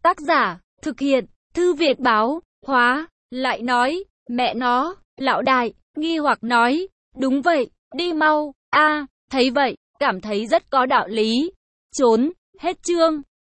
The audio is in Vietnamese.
Tác giả, thực hiện, Thư viện báo, Hóa, lại nói, mẹ nó, lão đại, nghi hoặc nói, đúng vậy, đi mau, thấy vậy, cảm thấy rất có đạo lý. Trốn, hết chương.